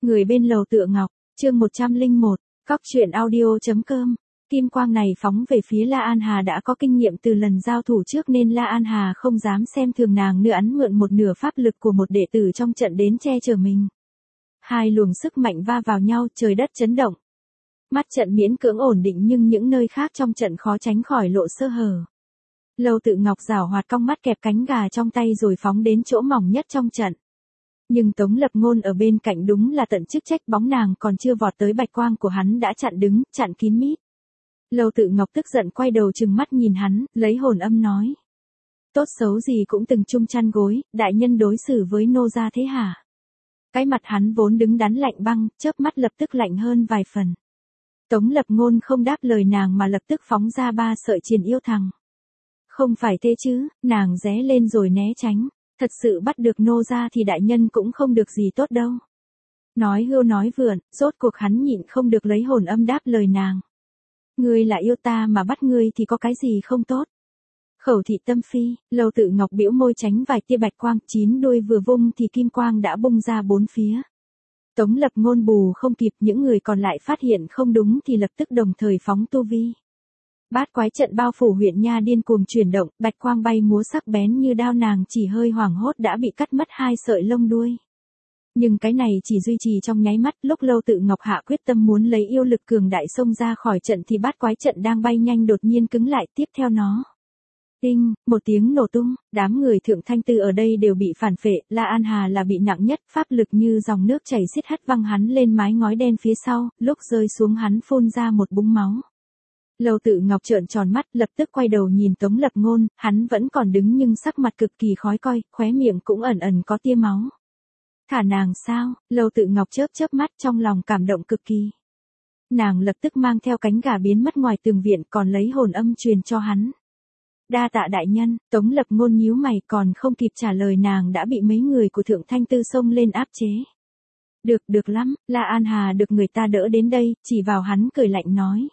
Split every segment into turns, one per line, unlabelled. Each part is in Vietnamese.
Người bên lầu tựa ngọc, chương 101, Cóc truyện audio.com. Kim quang này phóng về phía La An Hà đã có kinh nghiệm từ lần giao thủ trước nên La An Hà không dám xem thường nàng nữa, ẵn mượn một nửa pháp lực của một đệ tử trong trận đến che chở mình. Hai luồng sức mạnh va vào nhau, trời đất chấn động. Mắt trận miễn cưỡng ổn định nhưng những nơi khác trong trận khó tránh khỏi lộ sơ hở. Lâu Tự Ngọc giảo hoạt cong mắt kẹp cánh gà trong tay rồi phóng đến chỗ mỏng nhất trong trận. Nhưng Tống Lập Ngôn ở bên cạnh đúng là tận chức trách, bóng nàng còn chưa vọt tới bạch quang của hắn đã chặn đứng, chặn kín mít. Lâu Tự Ngọc tức giận quay đầu trừng mắt nhìn hắn, lấy hồn âm nói. Tốt xấu gì cũng từng chung chăn gối, đại nhân đối xử với nô gia thế hả? Cái mặt hắn vốn đứng đắn lạnh băng, chớp mắt lập tức lạnh hơn vài phần. Tống Lập Ngôn không đáp lời nàng mà lập tức phóng ra 3 sợi triền yêu thằng. Không phải thế chứ, nàng ré lên rồi né tránh. Thật sự bắt được nô gia thì đại nhân cũng không được gì tốt đâu. Nói hưu nói vượn, rốt cuộc hắn nhịn không được lấy hồn âm đáp lời nàng. Ngươi là yêu ta mà bắt ngươi thì có cái gì không tốt. Khẩu thị tâm phi, Lâu Tự Ngọc bĩu môi tránh vài tia bạch quang, 9 đuôi vừa vung thì kim quang đã bung ra 4 phía. Tống Lập Ngôn bù không kịp, những người còn lại phát hiện không đúng thì lập tức đồng thời phóng tu vi. Bát quái trận bao phủ huyện nha điên cuồng chuyển động, bạch quang bay múa sắc bén như đao, nàng chỉ hơi hoảng hốt đã bị cắt mất 2 sợi lông đuôi. Nhưng cái này chỉ duy trì trong nháy mắt, lúc Lâu Tự Ngọc hạ quyết tâm muốn lấy yêu lực cường đại xông ra khỏi trận thì bát quái trận đang bay nhanh đột nhiên cứng lại, tiếp theo nó. Đinh, một tiếng nổ tung, đám người Thượng Thanh Tư ở đây đều bị phản phệ, La An Hà là bị nặng nhất, pháp lực như dòng nước chảy xiết hất văng hắn lên mái ngói đen phía sau, lúc rơi xuống hắn phun ra một búng máu. Lâu Tự Ngọc trợn tròn mắt, lập tức quay đầu nhìn Tống Lập Ngôn, hắn vẫn còn đứng nhưng sắc mặt cực kỳ khó coi, khóe miệng cũng ẩn ẩn có tia máu. Thả nàng sao? Lâu Tự Ngọc chớp chớp mắt, trong lòng cảm động cực kỳ. Nàng lập tức mang theo cánh gà biến mất ngoài tường viện, còn lấy hồn âm truyền cho hắn. Đa tạ đại nhân. Tống Lập Ngôn nhíu mày, còn không kịp trả lời nàng đã bị mấy người của Thượng Thanh Tư xông lên áp chế. Được lắm, La An Hà được người ta đỡ đến đây, chỉ vào hắn cười lạnh nói.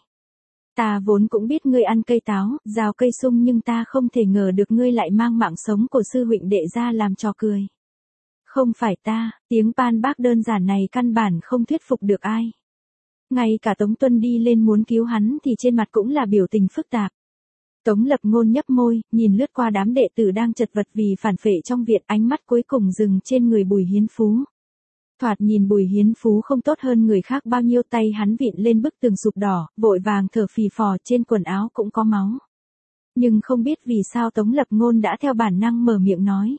Ta vốn cũng biết ngươi ăn cây táo, rào cây sung, nhưng ta không thể ngờ được ngươi lại mang mạng sống của sư huynh đệ ra làm trò cười. Không phải ta, tiếng pan bác đơn giản này căn bản không thuyết phục được ai. Ngay cả Tống Tuân đi lên muốn cứu hắn thì trên mặt cũng là biểu tình phức tạp. Tống Lập Ngôn nhấp môi, nhìn lướt qua đám đệ tử đang chật vật vì phản phệ trong viện, ánh mắt cuối cùng dừng trên người Bùi Hiến Phú. Thoạt nhìn Bùi Hiến Phú không tốt hơn người khác bao nhiêu, tay hắn vịn lên bức tường sụp đỏ, vội vàng thở phì phò, trên quần áo cũng có máu. Nhưng không biết vì sao Tống Lập Ngôn đã theo bản năng mở miệng nói.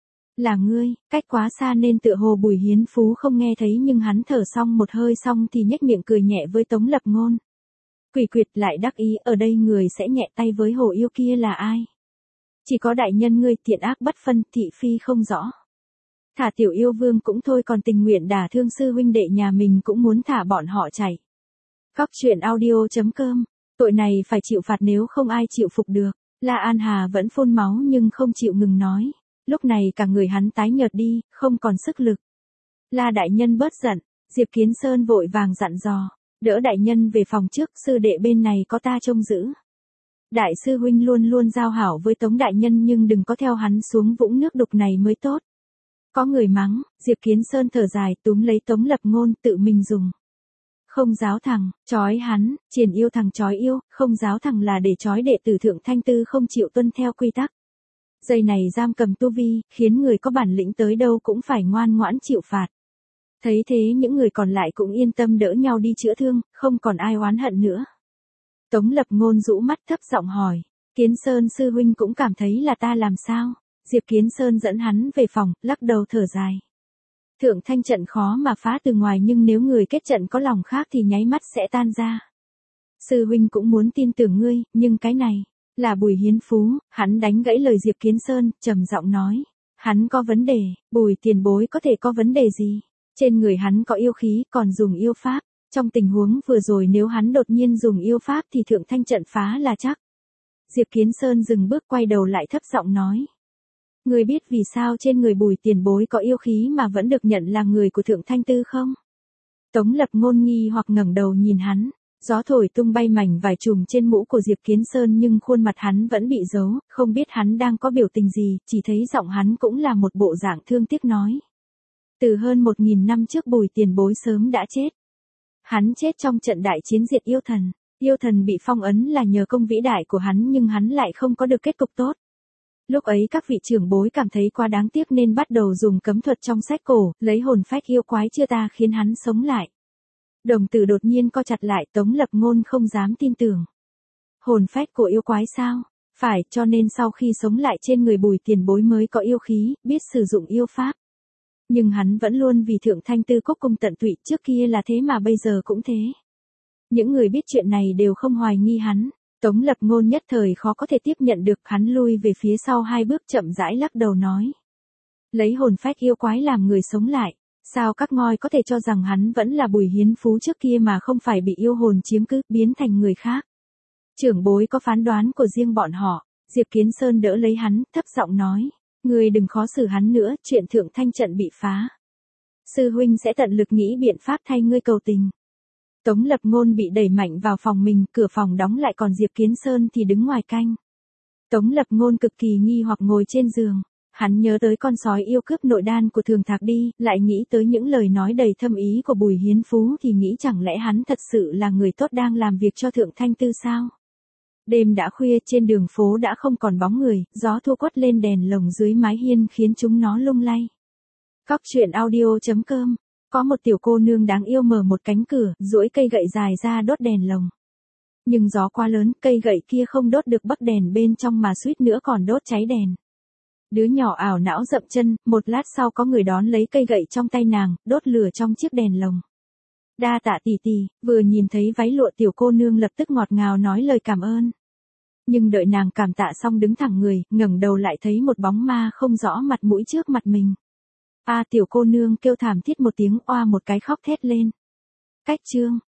Là ngươi, cách quá xa nên tựa hồ Bùi Hiến Phú không nghe thấy, nhưng hắn thở xong một hơi xong thì nhếch miệng cười nhẹ với Tống Lập Ngôn. Quỷ quyệt lại đắc ý, ở đây người sẽ nhẹ tay với hồ yêu kia là ai? Chỉ có đại nhân ngươi, thiện ác bất phân, thị phi không rõ. Thả tiểu yêu vương cũng thôi, còn tình nguyện đả thương sư huynh đệ nhà mình cũng muốn thả bọn họ chạy. Cóc truyện audio.com. Tội này phải chịu phạt, nếu không ai chịu phục được. La An Hà vẫn phun máu nhưng không chịu ngừng nói. Lúc này cả người hắn tái nhợt đi, không còn sức lực. La đại nhân bớt giận. Diệp Kiến Sơn vội vàng dặn dò. Đỡ đại nhân về phòng trước, sư đệ bên này có ta trông giữ. Đại sư huynh luôn luôn giao hảo với Tống đại nhân, nhưng đừng có theo hắn xuống vũng nước đục này mới tốt. Có người mắng, Diệp Kiến Sơn thở dài túm lấy Tống Lập Ngôn tự mình dùng. Không giáo thằng, trói hắn, triền yêu thằng trói yêu, không giáo thằng là để trói đệ tử Thượng Thanh Tư không chịu tuân theo quy tắc. Dây này giam cầm tu vi, khiến người có bản lĩnh tới đâu cũng phải ngoan ngoãn chịu phạt. Thấy thế những người còn lại cũng yên tâm đỡ nhau đi chữa thương, không còn ai oán hận nữa. Tống Lập Ngôn rũ mắt thấp giọng hỏi, Kiến Sơn sư huynh cũng cảm thấy là ta làm sao? Diệp Kiến Sơn dẫn hắn về phòng, lắc đầu thở dài. Thượng Thanh trận khó mà phá từ ngoài, nhưng nếu người kết trận có lòng khác thì nháy mắt sẽ tan ra. Sư huynh cũng muốn tin tưởng ngươi, nhưng cái này là Bùi Hiến Phú. Hắn đánh gãy lời Diệp Kiến Sơn, trầm giọng nói, hắn có vấn đề. Bùi tiền bối có thể có vấn đề gì? Trên người hắn có yêu khí, còn dùng yêu pháp. Trong tình huống vừa rồi nếu hắn đột nhiên dùng yêu pháp thì Thượng Thanh trận phá là chắc. Diệp Kiến Sơn dừng bước quay đầu lại thấp giọng nói. Ngươi biết vì sao trên người Bùi tiền bối có yêu khí mà vẫn được nhận là người của Thượng Thanh Tư không? Tống Lập Ngôn nghi hoặc ngẩng đầu nhìn hắn. Gió thổi tung bay mảnh vải trùm trên mũ của Diệp Kiến Sơn nhưng khuôn mặt hắn vẫn bị giấu, không biết hắn đang có biểu tình gì, chỉ thấy giọng hắn cũng là một bộ dạng thương tiếc nói. Từ hơn 1.000 năm trước Bùi Tiền Bối sớm đã chết. Hắn chết trong trận đại chiến diệt yêu thần. Yêu thần bị phong ấn là nhờ công vĩ đại của hắn nhưng hắn lại không có được kết cục tốt. Lúc ấy các vị trưởng bối cảm thấy quá đáng tiếc nên bắt đầu dùng cấm thuật trong sách cổ, lấy hồn phách yêu quái chưa ta khiến hắn sống lại. Đồng tử đột nhiên co chặt lại, Tống Lập Ngôn không dám tin tưởng. Hồn phách của yêu quái sao? Phải, cho nên sau khi sống lại trên người Bùi Tiền Bối mới có yêu khí, biết sử dụng yêu pháp. Nhưng hắn vẫn luôn vì Thượng Thanh Tư Cốc cung tận tụy, trước kia là thế mà bây giờ cũng thế. Những người biết chuyện này đều không hoài nghi hắn. Tống Lập Ngôn nhất thời khó có thể tiếp nhận được, hắn lui về phía sau 2 bước chậm rãi lắc đầu nói. Lấy hồn phách yêu quái làm người sống lại, sao các ngoi có thể cho rằng hắn vẫn là Bùi Hiến Phú trước kia mà không phải bị yêu hồn chiếm cứ, biến thành người khác. Trưởng bối có phán đoán của riêng bọn họ, Diệp Kiến Sơn đỡ lấy hắn, thấp giọng nói. Người đừng khó xử hắn nữa, chuyện Thượng Thanh trận bị phá. Sư huynh sẽ tận lực nghĩ biện pháp thay ngươi cầu tình. Tống Lập Ngôn bị đẩy mạnh vào phòng mình, cửa phòng đóng lại còn Diệp Kiến Sơn thì đứng ngoài canh. Tống Lập Ngôn cực kỳ nghi hoặc ngồi trên giường. Hắn nhớ tới con sói yêu cướp nội đan của Thường Thạc đi, lại nghĩ tới những lời nói đầy thâm ý của Bùi Hiến Phú thì nghĩ chẳng lẽ hắn thật sự là người tốt đang làm việc cho Thượng Thanh Tư sao? Đêm đã khuya, trên đường phố đã không còn bóng người, gió thu quất lên đèn lồng dưới mái hiên khiến chúng nó lung lay. Cóc truyện audio.com. Có một tiểu cô nương đáng yêu mở một cánh cửa, duỗi cây gậy dài ra đốt đèn lồng. Nhưng gió quá lớn, cây gậy kia không đốt được bắc đèn bên trong mà suýt nữa còn đốt cháy đèn. Đứa nhỏ ảo não dậm chân, một lát sau có người đón lấy cây gậy trong tay nàng, đốt lửa trong chiếc đèn lồng. Đa tạ tỷ tỷ, vừa nhìn thấy váy lụa tiểu cô nương lập tức ngọt ngào nói lời cảm ơn. Nhưng đợi nàng cảm tạ xong đứng thẳng người, ngẩng đầu lại thấy một bóng ma không rõ mặt mũi trước mặt mình. Tiểu cô nương kêu thảm thiết một tiếng, oa một cái khóc thét lên. Cách chương